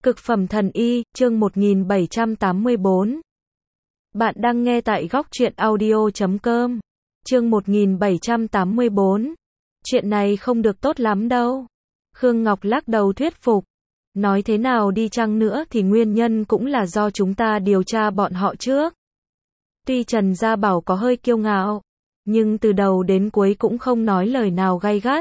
Cực phẩm thần y, chương 1784. Bạn đang nghe tại góc truyện audio.com. Chương 1784. Chuyện này không được tốt lắm đâu. Khương Ngọc lắc đầu thuyết phục. Nói thế nào đi chăng nữa thì nguyên nhân cũng là do chúng ta điều tra bọn họ trước. Tuy Trần Gia Bảo có hơi kiêu ngạo, nhưng từ đầu đến cuối cũng không nói lời nào gay gắt.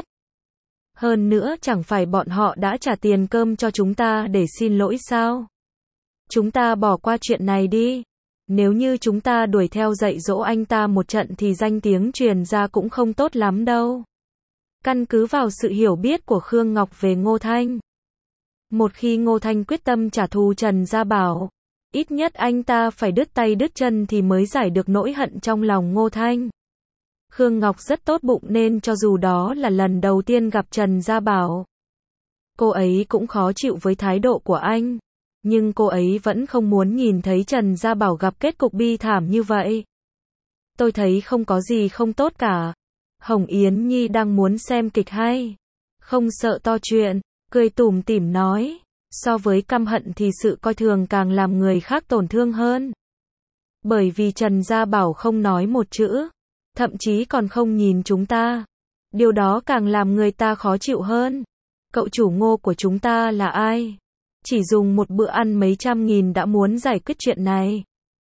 Hơn nữa chẳng phải bọn họ đã trả tiền cơm cho chúng ta để xin lỗi sao? Chúng ta bỏ qua chuyện này đi. Nếu như chúng ta đuổi theo dạy dỗ anh ta một trận thì danh tiếng truyền ra cũng không tốt lắm đâu. Căn cứ vào sự hiểu biết của Khương Ngọc về Ngô Thanh. Một khi Ngô Thanh quyết tâm trả thù Trần Gia Bảo, ít nhất anh ta phải đứt tay đứt chân thì mới giải được nỗi hận trong lòng Ngô Thanh. Khương Ngọc rất tốt bụng nên cho dù đó là lần đầu tiên gặp Trần Gia Bảo, cô ấy cũng khó chịu với thái độ của anh. Nhưng cô ấy vẫn không muốn nhìn thấy Trần Gia Bảo gặp kết cục bi thảm như vậy. Tôi thấy không có gì không tốt cả. Hồng Yến Nhi đang muốn xem kịch hay. Không sợ to chuyện, cười tủm tỉm nói. So với căm hận thì sự coi thường càng làm người khác tổn thương hơn. Bởi vì Trần Gia Bảo không nói một chữ, thậm chí còn không nhìn chúng ta. Điều đó càng làm người ta khó chịu hơn. Cậu chủ Ngô của chúng ta là ai? Chỉ dùng một bữa ăn mấy trăm nghìn đã muốn giải quyết chuyện này.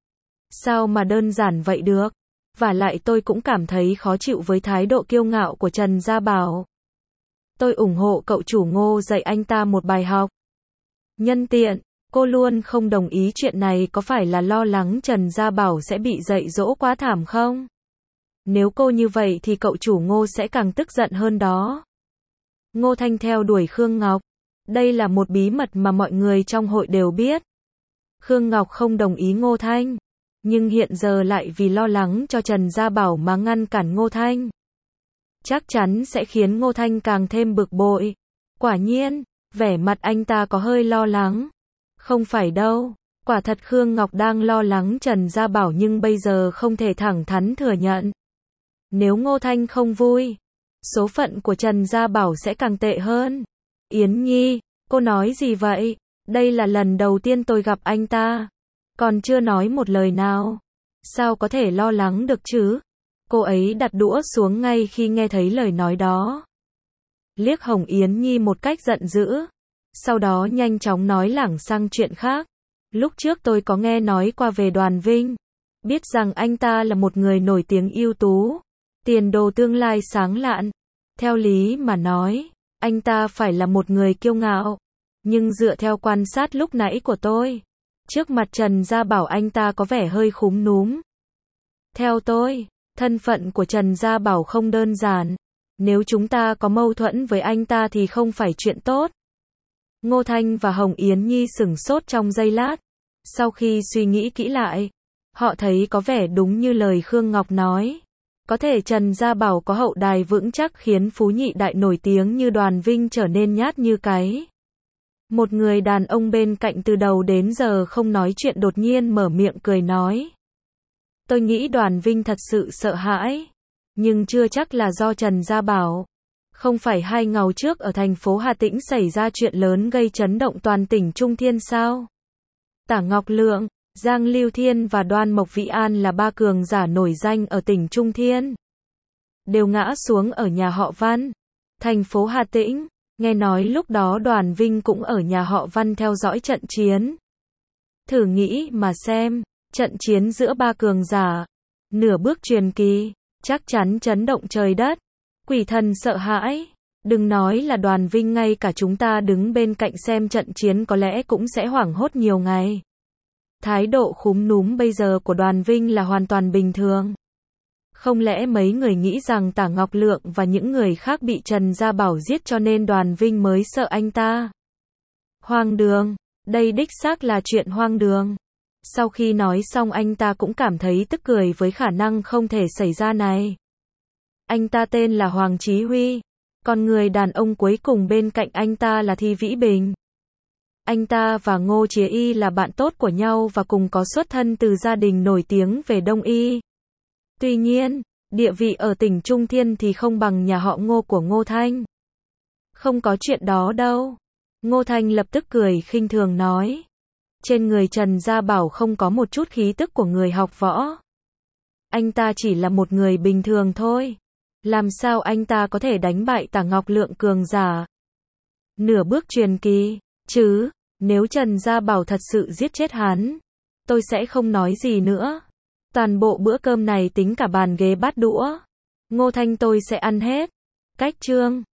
Sao mà đơn giản vậy được? Vả lại tôi cũng cảm thấy khó chịu với thái độ kiêu ngạo của Trần Gia Bảo. Tôi ủng hộ cậu chủ Ngô dạy anh ta một bài học. Nhân tiện, cô luôn không đồng ý chuyện này có phải là lo lắng Trần Gia Bảo sẽ bị dạy dỗ quá thảm không? Nếu cô như vậy thì cậu chủ Ngô sẽ càng tức giận hơn đó. Ngô Thanh theo đuổi Khương Ngọc. Đây là một bí mật mà mọi người trong hội đều biết. Khương Ngọc không đồng ý Ngô Thanh, nhưng hiện giờ lại vì lo lắng cho Trần Gia Bảo mà ngăn cản Ngô Thanh. Chắc chắn sẽ khiến Ngô Thanh càng thêm bực bội. Quả nhiên, vẻ mặt anh ta có hơi lo lắng. Không phải đâu, quả thật Khương Ngọc đang lo lắng Trần Gia Bảo nhưng bây giờ không thể thẳng thắn thừa nhận. Nếu Ngô Thanh không vui, số phận của Trần Gia Bảo sẽ càng tệ hơn. Yến Nhi, cô nói gì vậy? Đây là lần đầu tiên tôi gặp anh ta. Còn chưa nói một lời nào. Sao có thể lo lắng được chứ? Cô ấy đặt đũa xuống ngay khi nghe thấy lời nói đó. Liếc Hồng Yến Nhi một cách giận dữ. Sau đó nhanh chóng nói lảng sang chuyện khác. Lúc trước tôi có nghe nói qua về Đoàn Vinh. Biết rằng anh ta là một người nổi tiếng ưu tú. Tiền đồ tương lai sáng lạn. Theo lý mà nói, anh ta phải là một người kiêu ngạo. Nhưng dựa theo quan sát lúc nãy của tôi, trước mặt Trần Gia Bảo anh ta có vẻ hơi khúm núm. Theo tôi, thân phận của Trần Gia Bảo không đơn giản. Nếu chúng ta có mâu thuẫn với anh ta thì không phải chuyện tốt. Ngô Thanh và Hồng Yến Nhi sửng sốt trong giây lát. Sau khi suy nghĩ kỹ lại, họ thấy có vẻ đúng như lời Khương Ngọc nói. Có thể Trần Gia Bảo có hậu đài vững chắc khiến phú nhị đại nổi tiếng như Đoàn Vinh trở nên nhát như cái. Một người đàn ông bên cạnh từ đầu đến giờ không nói chuyện đột nhiên mở miệng cười nói. Tôi nghĩ Đoàn Vinh thật sự sợ hãi. Nhưng chưa chắc là do Trần Gia Bảo. Không phải 2 ngày trước ở thành phố Hà Tĩnh xảy ra chuyện lớn gây chấn động toàn tỉnh Trung Thiên sao? Tả Ngọc Lượng, Giang Lưu Thiên và Đoan Mộc Vĩ An là 3 cường giả nổi danh ở tỉnh Trung Thiên. Đều ngã xuống ở nhà họ Văn, thành phố Hà Tĩnh. Nghe nói lúc đó Đoàn Vinh cũng ở nhà họ Văn theo dõi trận chiến. Thử nghĩ mà xem, trận chiến giữa 3 cường giả, nửa bước truyền kỳ, chắc chắn chấn động trời đất. Quỷ thần sợ hãi. Đừng nói là Đoàn Vinh, ngay cả chúng ta đứng bên cạnh xem trận chiến có lẽ cũng sẽ hoảng hốt nhiều ngày. Thái độ khúm núm bây giờ của Đoàn Vinh là hoàn toàn bình thường. Không lẽ mấy người nghĩ rằng Tả Ngọc Lượng và những người khác bị Trần Gia Bảo giết cho nên Đoàn Vinh mới sợ anh ta? Hoang đường, đây đích xác là chuyện hoang đường. Sau khi nói xong anh ta cũng cảm thấy tức cười với khả năng không thể xảy ra này. Anh ta tên là Hoàng Chí Huy, còn người đàn ông cuối cùng bên cạnh anh ta là Thi Vĩ Bình. Anh ta và Ngô Chí Y là bạn tốt của nhau và cùng có xuất thân từ gia đình nổi tiếng về Đông Y. Tuy nhiên, địa vị ở tỉnh Trung Thiên thì không bằng nhà họ Ngô của Ngô Thanh. Không có chuyện đó đâu. Ngô Thanh lập tức cười khinh thường nói. Trên người Trần Gia Bảo không có một chút khí tức của người học võ. Anh ta chỉ là một người bình thường thôi. Làm sao anh ta có thể đánh bại Tả Ngọc Lượng cường giả? Nửa bước truyền kỳ, chứ, nếu Trần Gia Bảo thật sự giết chết hắn, tôi sẽ không nói gì nữa. Toàn bộ bữa cơm này tính cả bàn ghế bát đũa, Ngô Thanh tôi sẽ ăn hết. Cách chương